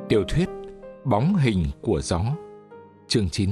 Tiểu thuyết Bóng hình của gió. Chương 9.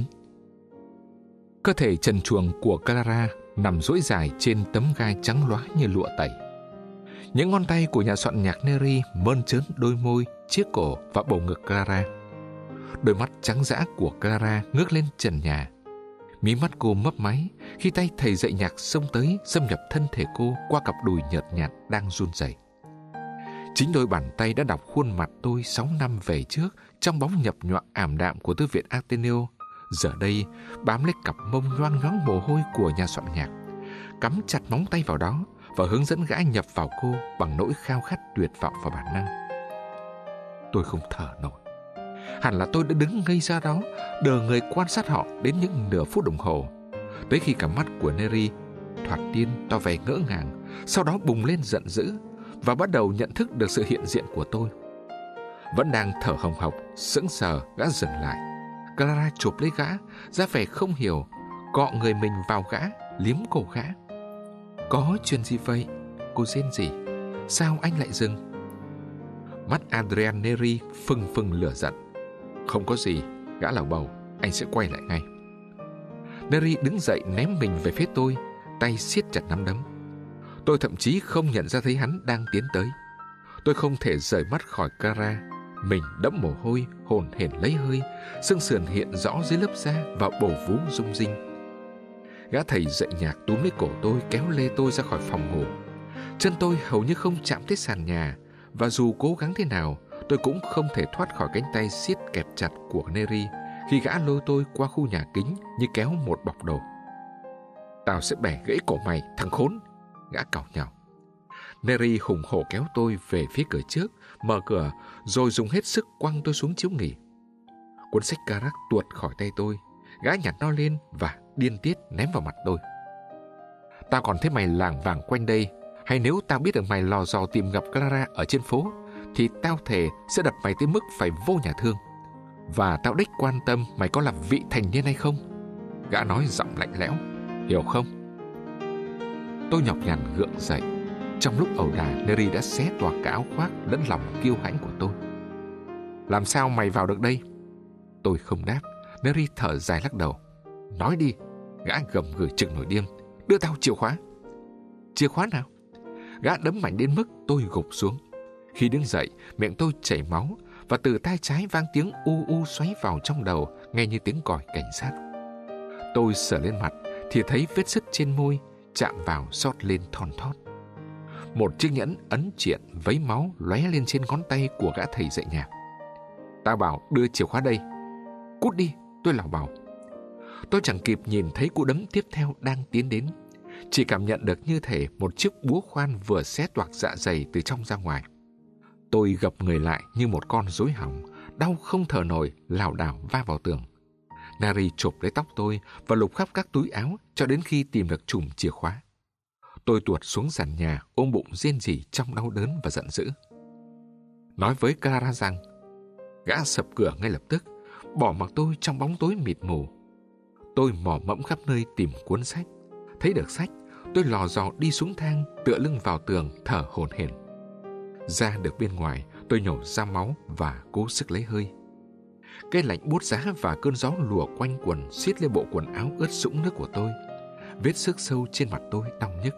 Cơ thể trần truồng của Clara nằm duỗi dài trên tấm gai trắng loá như lụa tẩy. Những ngón tay của nhà soạn nhạc Neri mơn trớn đôi môi, chiếc cổ và bầu ngực Clara. Đôi mắt trắng dã của Clara ngước lên trần nhà. Mí mắt cô mấp máy khi tay thầy dạy nhạc xông tới xâm nhập thân thể cô qua cặp đùi nhợt nhạt đang run rẩy. Chính đôi bàn tay đã đọc khuôn mặt tôi 6 năm về trước trong bóng nhập nhọa ảm đạm của thư viện Ateneo, giờ đây bám lấy cặp mông nhoang nhoáng mồ hôi của nhà soạn nhạc, cắm chặt móng tay vào đó và hướng dẫn gã nhập vào cô bằng nỗi khao khát tuyệt vọng và bản năng. Tôi không thở nổi. Hẳn là tôi đã đứng ngây ra đó, đờ người quan sát họ đến những nửa phút đồng hồ, tới khi cả mắt của Neri thoạt tiên tỏ vẻ ngỡ ngàng, sau đó bùng lên giận dữ và bắt đầu nhận thức được sự hiện diện của tôi. Vẫn đang thở hồng hộc, sững sờ, gã dừng lại. Clara chụp lấy gã, ra vẻ không hiểu, cọ người mình vào gã, liếm cổ gã. Có chuyện gì vậy? Cô rên rỉ. Sao anh lại dừng? Mắt Adrian Neri phừng phừng lửa giận. Không có gì, gã lảo bầu, anh sẽ quay lại ngay. Neri đứng dậy ném mình về phía tôi, tay siết chặt nắm đấm. Tôi thậm chí không nhận ra thấy hắn đang tiến tới. Tôi không thể rời mắt khỏi Clara. Mình đẫm mồ hôi, hồn hển lấy hơi, xương sườn hiện rõ dưới lớp da và bầu vú rung rinh. Gã thầy dạy nhạc túm lấy cổ tôi, kéo lê tôi ra khỏi phòng ngủ. Chân tôi hầu như không chạm tới sàn nhà, và dù cố gắng thế nào, tôi cũng không thể thoát khỏi cánh tay siết kẹp chặt của Neri khi gã lôi tôi qua khu nhà kính như kéo một bọc đồ. Tao sẽ bẻ gãy cổ mày, thằng khốn! Gã càu nhàu. Neri hùng hổ kéo tôi về phía cửa trước, mở cửa rồi dùng hết sức quăng tôi xuống chiếu nghỉ. Cuốn sách Carac tuột khỏi tay tôi. Gã nhặt nó lên và điên tiết ném vào mặt tôi. Tao còn thấy mày lảng vảng quanh đây, hay nếu tao biết được mày lò dò tìm gặp Clara ở trên phố, thì tao thề sẽ đập mày tới mức phải vô nhà thương. Và tao đích quan tâm mày có là vị thành niên hay không. Gã nói giọng lạnh lẽo. Hiểu không? Tôi nhọc nhằn gượng dậy. Trong lúc ẩu đả, Neri đã xé toạc cả áo khoác lẫn lòng kiêu hãnh của tôi. Làm sao mày vào được đây? Tôi không đáp. Neri thở dài lắc đầu. Nói đi. Gã gầm gừ chừng nổi điên. Đưa tao chìa khóa. Chìa khóa nào? Gã đấm mạnh đến mức tôi gục xuống. Khi đứng dậy, miệng tôi chảy máu, và từ tai trái vang tiếng u u xoáy vào trong đầu, nghe như tiếng còi cảnh sát. Tôi sờ lên mặt thì thấy vết sứt trên môi, chạm vào xót lên thon thót. Một chiếc nhẫn ấn triện vấy máu lóe lên trên ngón tay của gã thầy dạy nhạc. Tao bảo đưa chìa khóa đây. Cút đi, tôi lảo bảo. Tôi chẳng kịp nhìn thấy cú đấm tiếp theo đang tiến đến, chỉ cảm nhận được như thể một chiếc búa khoan vừa xé toạc dạ dày từ trong ra ngoài. Tôi gập người lại như một con rối hỏng, đau không thở nổi, lảo đảo va vào tường. Neri chụp lấy tóc tôi và lục khắp các túi áo cho đến khi tìm được chùm chìa khóa. Tôi tuột xuống sàn nhà, ôm bụng rên rỉ trong đau đớn và giận dữ. Nói với Clara rằng, gã sập cửa ngay lập tức, bỏ mặc tôi trong bóng tối mịt mù. Tôi mò mẫm khắp nơi tìm cuốn sách. Thấy được sách, tôi lò dò đi xuống thang, tựa lưng vào tường, thở hổn hển. Ra được bên ngoài, tôi nhổ ra máu và cố sức lấy hơi. Cái lạnh buốt giá và cơn gió lùa quanh quần xiết lên bộ quần áo ướt sũng nước của tôi. Vết xước sâu trên mặt tôi đau nhức.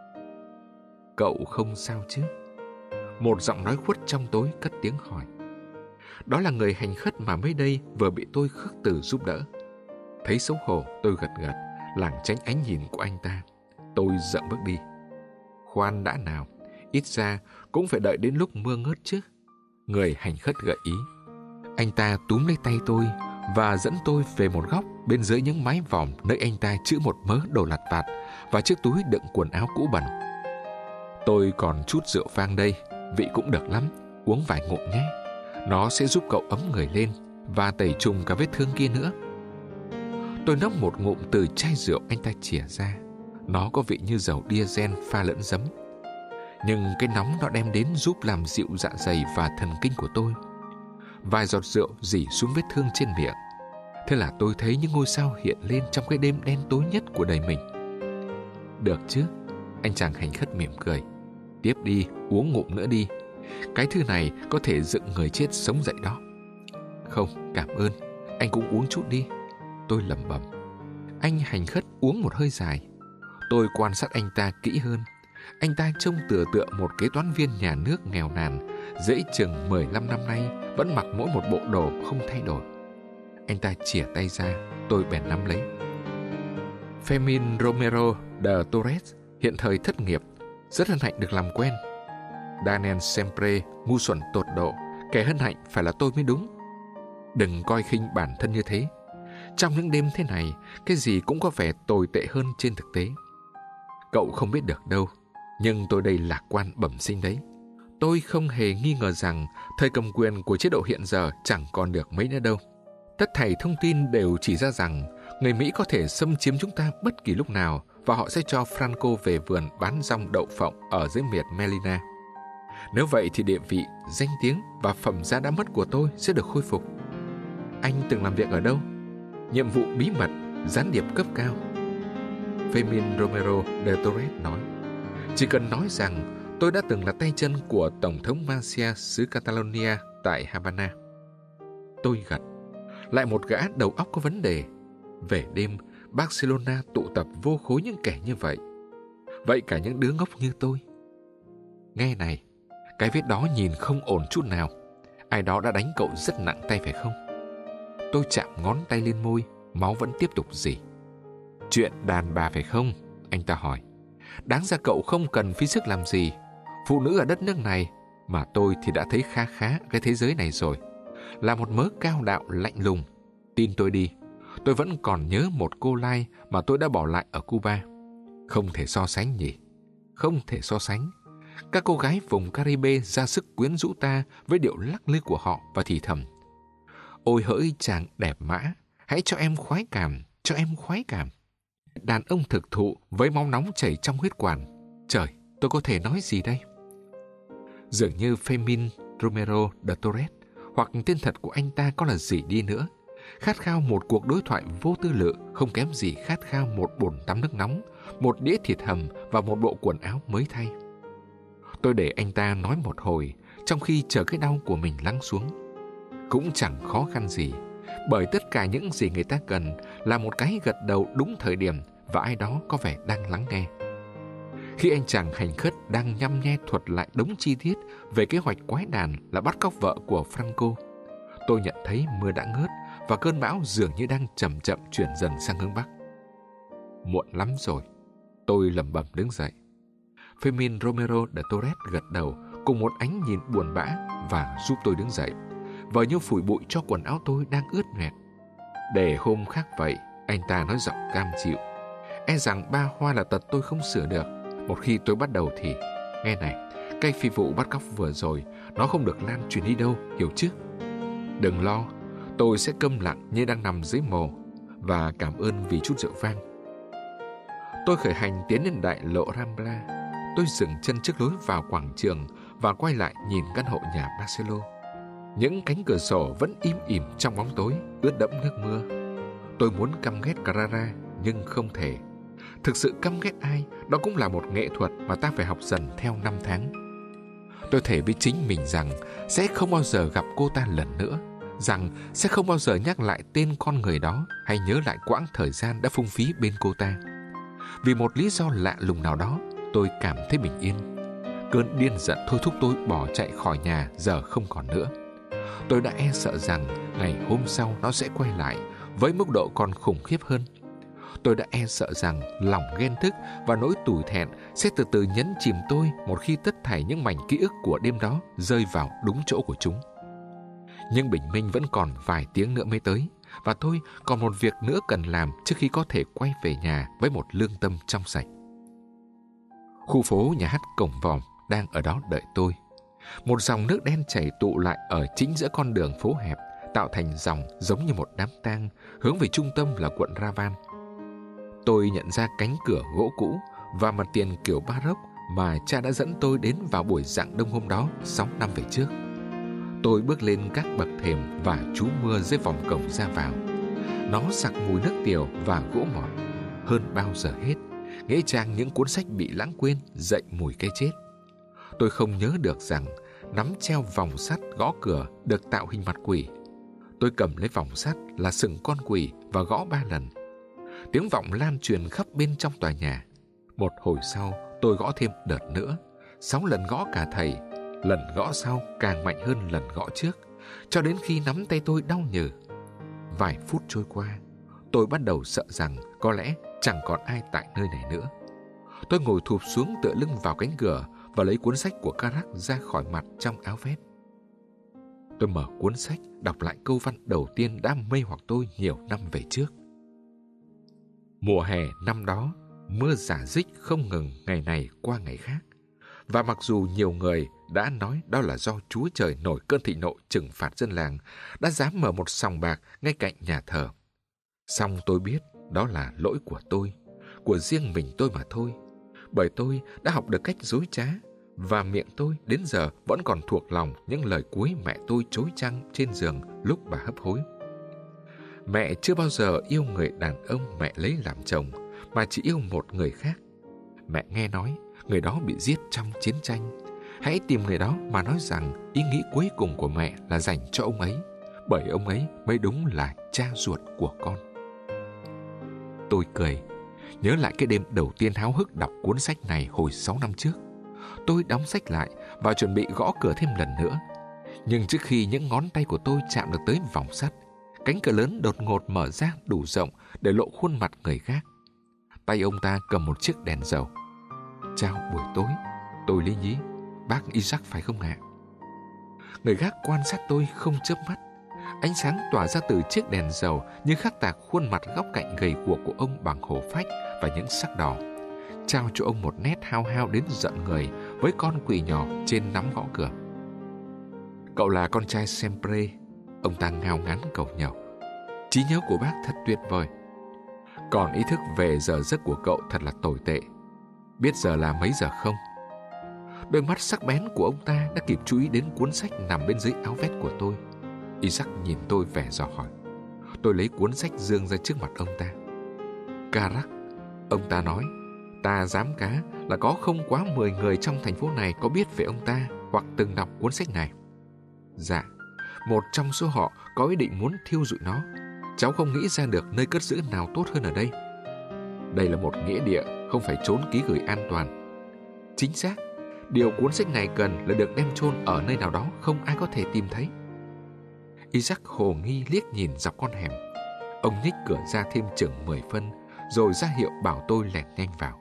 Cậu không sao chứ? Một giọng nói khuất trong tối cất tiếng hỏi. Đó là người hành khất mà mới đây vừa bị tôi khước từ giúp đỡ. Thấy xấu hổ, tôi gật gật, lảng tránh ánh nhìn của anh ta. Tôi dậm bước đi. Khoan đã nào, ít ra cũng phải đợi đến lúc mưa ngớt chứ. Người hành khất gợi ý. Anh ta túm lấy tay tôi và dẫn tôi về một góc bên dưới những mái vòm, nơi anh ta trữ một mớ đồ lặt vặt và chiếc túi đựng quần áo cũ bẩn. Tôi còn chút rượu vang đây, vị cũng được lắm, uống vài ngụm nhé. Nó sẽ giúp cậu ấm người lên và tẩy trùng cả vết thương kia nữa. Tôi nốc một ngụm từ chai rượu anh ta chìa ra. Nó có vị như dầu diesel pha lẫn giấm. Nhưng cái nóng nó đem đến giúp làm dịu dạ dày và thần kinh của tôi. Vài giọt rượu rỉ xuống vết thương trên miệng. Thế là tôi thấy những ngôi sao hiện lên trong cái đêm đen tối nhất của đời mình. Được chứ? Anh chàng hành khất mỉm cười. Tiếp đi, uống ngụm nữa đi. Cái thứ này có thể dựng người chết sống dậy đó. Không, cảm ơn. Anh cũng uống chút đi. Tôi lẩm bẩm. Anh hành khất uống một hơi dài. Tôi quan sát anh ta kỹ hơn. Anh ta trông tựa một kế toán viên nhà nước nghèo nàn, dễ chừng 15 năm nay vẫn mặc mỗi một bộ đồ không thay đổi. Anh ta chìa tay ra, tôi bèn nắm lấy. Fermín Romero de Torres hiện thời thất nghiệp, rất hân hạnh được làm quen. Daniel Sempre ngu xuẩn tột độ, kẻ hân hạnh phải là tôi mới đúng. Đừng coi khinh bản thân như thế. Trong những đêm thế này, cái gì cũng có vẻ tồi tệ hơn trên thực tế. Cậu không biết được đâu, nhưng tôi đây lạc quan bẩm sinh đấy. Tôi không hề nghi ngờ rằng thời cầm quyền của chế độ hiện giờ chẳng còn được mấy nữa đâu. Tất thảy thông tin đều chỉ ra rằng người Mỹ có thể xâm chiếm chúng ta bất kỳ lúc nào và họ sẽ cho Franco về vườn bán rong đậu phộng ở dưới miệt Melina. Nếu vậy thì địa vị, danh tiếng và phẩm giá đã mất của tôi sẽ được khôi phục. Anh từng làm việc ở đâu? Nhiệm vụ bí mật, gián điệp cấp cao. Fermín Romero de Torres nói. Chỉ cần nói rằng tôi đã từng là tay chân của Tổng thống Macià xứ Catalonia tại Havana. Tôi gật. Lại một gã đầu óc có vấn đề. Về đêm, Barcelona tụ tập vô khối những kẻ như vậy. Vậy cả những đứa ngốc như tôi. Nghe này, cái vết đó nhìn không ổn chút nào. Ai đó đã đánh cậu rất nặng tay phải không? Tôi chạm ngón tay lên môi, máu vẫn tiếp tục rỉ. Chuyện đàn bà phải không? Anh ta hỏi. Đáng ra cậu không cần phí sức làm gì. Phụ nữ ở đất nước này, mà tôi thì đã thấy khá cái thế giới này rồi, là một mớ cao đạo lạnh lùng. Tin tôi đi, tôi vẫn còn nhớ một cô Lai mà tôi đã bỏ lại ở Cuba. Không thể so sánh nhỉ? Không thể so sánh. Các cô gái vùng Caribe ra sức quyến rũ ta với điệu lắc lư của họ và thì thầm. Ôi hỡi chàng đẹp mã, hãy cho em khoái cảm, cho em khoái cảm. Đàn ông thực thụ với máu nóng chảy trong huyết quản. Trời, tôi có thể nói gì đây? Dường như Fermín Romero de Torres, hoặc tên thật của anh ta có là gì đi nữa, khát khao một cuộc đối thoại vô tư lự không kém gì khát khao một bồn tắm nước nóng, một đĩa thịt hầm và một bộ quần áo mới thay. Tôi để anh ta nói một hồi, trong khi chờ cái đau của mình lắng xuống. Cũng chẳng khó khăn gì, bởi tất cả những gì người ta cần là một cái gật đầu đúng thời điểm và ai đó có vẻ đang lắng nghe. Khi anh chàng hành khất đang nhăm nhe thuật lại đống chi tiết về kế hoạch quái đản là bắt cóc vợ của Franco, tôi nhận thấy mưa đã ngớt và cơn bão dường như đang chậm chậm chuyển dần sang hướng Bắc. Muộn lắm rồi, tôi lẩm bẩm đứng dậy. Fermín Romero de Torres gật đầu cùng một ánh nhìn buồn bã và giúp tôi đứng dậy, vờ như phủi bụi cho quần áo tôi đang ướt nhẹp. Để hôm khác vậy, anh ta nói giọng cam chịu. E rằng ba hoa là tật tôi không sửa được. Một khi tôi bắt đầu thì, nghe này, cái phi vụ bắt cóc vừa rồi, nó không được lan truyền đi đâu, hiểu chứ? Đừng lo, tôi sẽ câm lặng như đang nằm dưới mồ, và cảm ơn vì chút rượu vang. Tôi khởi hành tiến lên đại lộ Rambla. Tôi dừng chân trước lối vào quảng trường và quay lại nhìn căn hộ nhà Barcelo. Những cánh cửa sổ vẫn im ỉm trong bóng tối, ướt đẫm nước mưa. Tôi muốn căm ghét Clara, nhưng không thể. Thực sự căm ghét ai, đó cũng là một nghệ thuật mà ta phải học dần theo năm tháng. Tôi thề với chính mình rằng sẽ không bao giờ gặp cô ta lần nữa, rằng sẽ không bao giờ nhắc lại tên con người đó hay nhớ lại quãng thời gian đã phung phí bên cô ta. Vì một lý do lạ lùng nào đó, tôi cảm thấy bình yên. Cơn điên giận thôi thúc tôi bỏ chạy khỏi nhà giờ không còn nữa. Tôi đã e sợ rằng ngày hôm sau nó sẽ quay lại với mức độ còn khủng khiếp hơn. Tôi đã e sợ rằng lòng ghen tức và nỗi tủi thẹn sẽ từ từ nhấn chìm tôi một khi tất thảy những mảnh ký ức của đêm đó rơi vào đúng chỗ của chúng. Nhưng bình minh vẫn còn vài tiếng nữa mới tới, và tôi còn một việc nữa cần làm trước khi có thể quay về nhà với một lương tâm trong sạch. Khu phố nhà hát Cổng Vòm đang ở đó đợi tôi. Một dòng nước đen chảy tụ lại ở chính giữa con đường phố hẹp, tạo thành dòng giống như một đám tang hướng về trung tâm là quận Raval. Tôi nhận ra cánh cửa gỗ cũ và mặt tiền kiểu Baroque mà cha đã dẫn tôi đến vào buổi rạng đông hôm đó 6 năm về trước. Tôi bước lên các bậc thềm và trú mưa dưới vòng cổng ra vào. Nó sặc mùi nước tiểu và gỗ mọt. Hơn bao giờ hết, nghĩa trang những cuốn sách bị lãng quên dậy mùi cái chết. Tôi không nhớ được rằng nắm treo vòng sắt gõ cửa được tạo hình mặt quỷ. Tôi cầm lấy vòng sắt là sừng con quỷ và gõ 3 lần. Tiếng vọng lan truyền khắp bên trong tòa nhà. Một hồi sau, tôi gõ thêm đợt nữa. 6 lần gõ cả thầy. Lần gõ sau càng mạnh hơn lần gõ trước, cho đến khi nắm tay tôi đau nhừ. Vài phút trôi qua, tôi bắt đầu sợ rằng có lẽ chẳng còn ai tại nơi này nữa. Tôi ngồi thụp xuống tựa lưng vào cánh cửa và lấy cuốn sách của Carac ra khỏi mặt trong áo vest. Tôi mở cuốn sách, đọc lại câu văn đầu tiên đã mê hoặc tôi nhiều năm về trước. Mùa hè năm đó, mưa rả rích không ngừng ngày này qua ngày khác. Và mặc dù nhiều người đã nói đó là do Chúa Trời nổi cơn thịnh nộ trừng phạt dân làng, đã dám mở một sòng bạc ngay cạnh nhà thờ. Song tôi biết đó là lỗi của riêng mình tôi mà thôi. Bởi tôi đã học được cách dối trá, và miệng tôi đến giờ vẫn còn thuộc lòng những lời cuối mẹ tôi chối chăng trên giường lúc bà hấp hối. Mẹ chưa bao giờ yêu người đàn ông mẹ lấy làm chồng, mà chỉ yêu một người khác. Mẹ nghe nói người đó bị giết trong chiến tranh. Hãy tìm người đó mà nói rằng ý nghĩ cuối cùng của mẹ là dành cho ông ấy, bởi ông ấy mới đúng là cha ruột của con. Tôi cười, nhớ lại cái đêm đầu tiên háo hức đọc cuốn sách này hồi 6 năm trước. Tôi đóng sách lại và chuẩn bị gõ cửa thêm lần nữa. Nhưng trước khi những ngón tay của tôi chạm được tới vòng sắt, cánh cửa lớn đột ngột mở ra đủ rộng để lộ khuôn mặt người gác. Tay ông ta cầm một chiếc đèn dầu. Chào buổi tối, tôi lý nhí. Bác Isaac phải không ạ? Người gác quan sát tôi không chớp mắt. Ánh sáng tỏa ra từ chiếc đèn dầu như khắc tạc khuôn mặt góc cạnh gầy guộc của ông bằng hổ phách và những sắc đỏ, trao cho ông một nét hao hao đến giận người với con quỷ nhỏ trên nắm gõ cửa. Cậu là con trai Sempre, ông ta ngao ngán cầu nhàu. Trí nhớ của bác thật tuyệt vời. Còn ý thức về giờ giấc của cậu thật là tồi tệ. Biết giờ là mấy giờ không? Đôi mắt sắc bén của ông ta đã kịp chú ý đến cuốn sách nằm bên dưới áo vest của tôi. Isaac nhìn tôi vẻ dò hỏi. Tôi lấy cuốn sách giương ra trước mặt ông ta. Carac, ông ta nói, ta dám cá là có không quá 10 người trong thành phố này có biết về ông ta hoặc từng đọc cuốn sách này. Dạ, một trong số họ có ý định muốn thiêu rụi nó. Cháu không nghĩ ra được nơi cất giữ nào tốt hơn ở đây. Đây là một nghĩa địa, không phải chốn ký gửi an toàn. Chính xác, điều cuốn sách này cần là được đem chôn ở nơi nào đó không ai có thể tìm thấy. Isaac hồ nghi liếc nhìn dọc con hẻm. Ông nhích cửa ra thêm chừng 10 phân, rồi ra hiệu bảo tôi lẻn nhanh vào.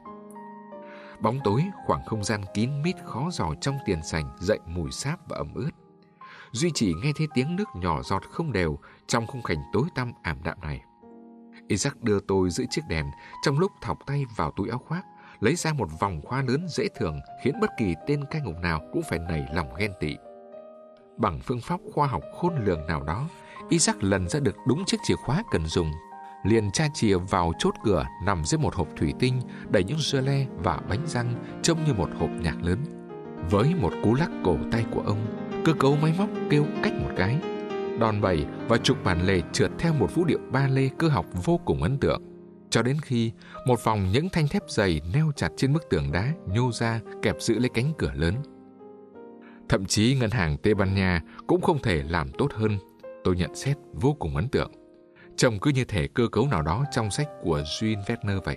Bóng tối, khoảng không gian kín mít khó dò trong tiền sảnh dậy mùi sáp và ẩm ướt. Duy chỉ nghe thấy tiếng nước nhỏ giọt không đều trong khung cảnh tối tăm ảm đạm này. Isaac đưa tôi giữ chiếc đèn trong lúc thọc tay vào túi áo khoác, lấy ra một vòng khóa lớn dễ thường khiến bất kỳ tên cai ngục nào cũng phải nảy lòng ghen tị. Bằng phương pháp khoa học khôn lường nào đó, Isaac lần ra được đúng chiếc chìa khóa cần dùng, liền tra chìa vào chốt cửa nằm dưới một hộp thủy tinh đầy những gele và bánh răng trông như một hộp nhạc lớn. Với một cú lắc cổ tay của ông, cơ cấu máy móc kêu cách một cái. Đòn bẩy và trục bản lề trượt theo một vũ điệu ba lê cơ học vô cùng ấn tượng, cho đến khi một vòng những thanh thép dày neo chặt trên bức tường đá nhô ra kẹp giữ lấy cánh cửa lớn. Thậm chí ngân hàng Tây Ban Nha cũng không thể làm tốt hơn, tôi nhận xét vô cùng ấn tượng. Trông cứ như thể cơ cấu nào đó trong sách của Jules Verne vậy.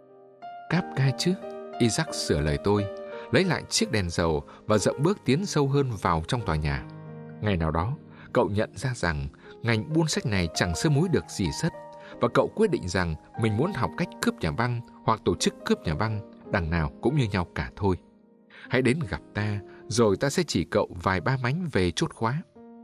Cáp ca chứ? Isaac sửa lời tôi, lấy lại chiếc đèn dầu và dậm bước tiến sâu hơn vào trong tòa nhà. Ngày nào đó, cậu nhận ra rằng ngành buôn sách này chẳng sơ múi được gì sất, và cậu quyết định rằng mình muốn học cách cướp nhà băng hoặc tổ chức cướp nhà băng, đằng nào cũng như nhau cả thôi. Hãy đến gặp ta, rồi ta sẽ chỉ cậu vài ba mánh về chốt khóa.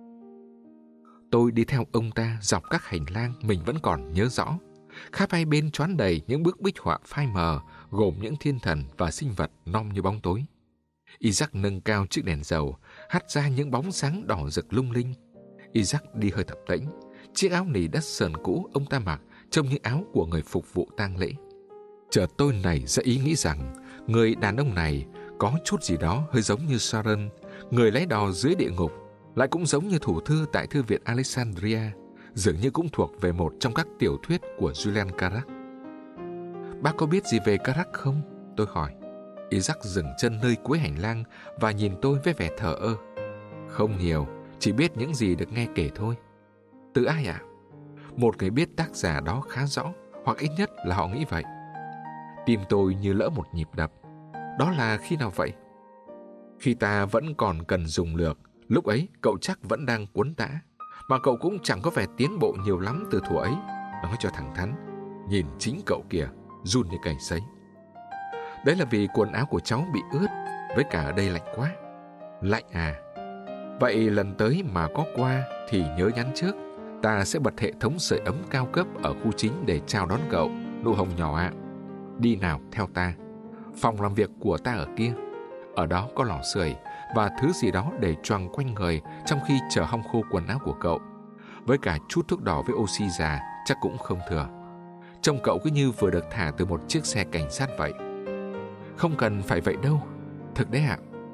Tôi đi theo ông ta dọc các hành lang mình vẫn còn nhớ rõ. Khắp hai bên choán đầy những bức bích họa phai mờ, gồm những thiên thần và sinh vật non như bóng tối. Isaac nâng cao chiếc đèn dầu, hắt ra những bóng sáng đỏ rực lung linh. Isaac đi hơi tập tễnh. Chiếc áo nỉ đất sờn cũ ông ta mặc trông như áo của người phục vụ tang lễ. Chợt tôi nảy ra ý nghĩ rằng người đàn ông này có chút gì đó hơi giống như Sharon, người lái đò dưới địa ngục, lại cũng giống như thủ thư tại thư viện Alexandria, dường như cũng thuộc về một trong các tiểu thuyết của Julian Carac. Bác có biết gì về Carac không? Tôi hỏi. Isaac dừng chân nơi cuối hành lang và nhìn tôi với vẻ thờ ơ. Không nhiều, chỉ biết những gì được nghe kể thôi. Từ ai ạ? Một người biết tác giả đó khá rõ, hoặc ít nhất là họ nghĩ vậy. Tim tôi như lỡ một nhịp đập. Đó là khi nào vậy? Khi ta vẫn còn cần dùng lược, lúc ấy cậu chắc vẫn đang cuốn tã. Mà cậu cũng chẳng có vẻ tiến bộ nhiều lắm từ thuở ấy. Nói cho thẳng thắn, nhìn chính cậu kìa, run như cầy sấy. Đấy là vì quần áo của cháu bị ướt, với cả ở đây lạnh quá. Lạnh à? Vậy lần tới mà có qua thì nhớ nhắn trước. Ta sẽ bật hệ thống sưởi ấm cao cấp ở khu chính để chào đón cậu, nụ hồng nhỏ ạ. Đi nào, theo ta. Phòng làm việc của ta ở kia. Ở đó có lò sưởi và thứ gì đó để choàng quanh người trong khi chờ hong khô quần áo của cậu. Với cả chút thuốc đỏ với oxy già chắc cũng không thừa. Trông cậu cứ như vừa được thả từ một chiếc xe cảnh sát vậy. Không cần phải vậy đâu. Thực đấy ạ.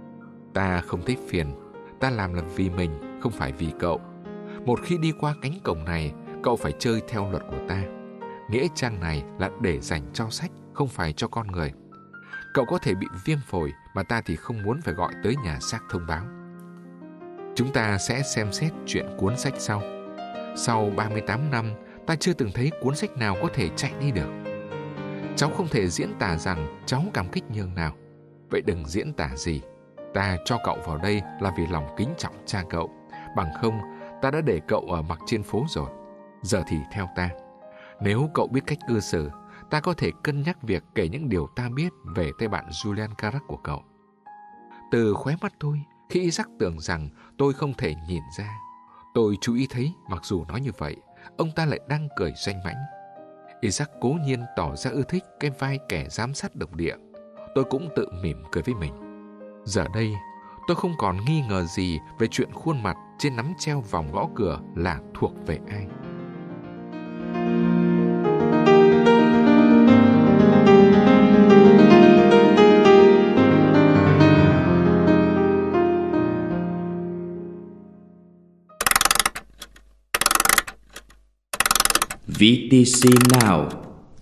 Ta không thấy phiền. Ta làm là vì mình, không phải vì cậu. Một khi đi qua cánh cổng này, cậu phải chơi theo luật của ta. Nghĩa trang này là để dành cho sách, không phải cho con người. Cậu có thể bị viêm phổi, mà ta thì không muốn phải gọi tới nhà xác thông báo. Chúng ta sẽ xem xét chuyện cuốn sách sau. Sau 38 năm, ta chưa từng thấy cuốn sách nào có thể chạy đi được. Cháu không thể diễn tả rằng cháu cảm kích nhường nào. Vậy đừng diễn tả gì. Ta cho cậu vào đây là vì lòng kính trọng cha cậu. Bằng không, ta đã để cậu ở mặc trên phố rồi. Giờ thì theo ta. Nếu cậu biết cách cư xử, ta có thể cân nhắc việc kể những điều ta biết về tay bạn Julian Carac của cậu. Từ khóe mắt tôi, khi Isaac tưởng rằng tôi không thể nhìn ra, tôi chú ý thấy mặc dù nói như vậy, ông ta lại đang cười danh mãnh. Isaac cố nhiên tỏ ra ưa thích cái vai kẻ giám sát độc địa. Tôi cũng tự mỉm cười với mình. Giờ đây, tôi không còn nghi ngờ gì về chuyện khuôn mặt trên nắm treo vòng gõ cửa là thuộc về ai. VTC Now.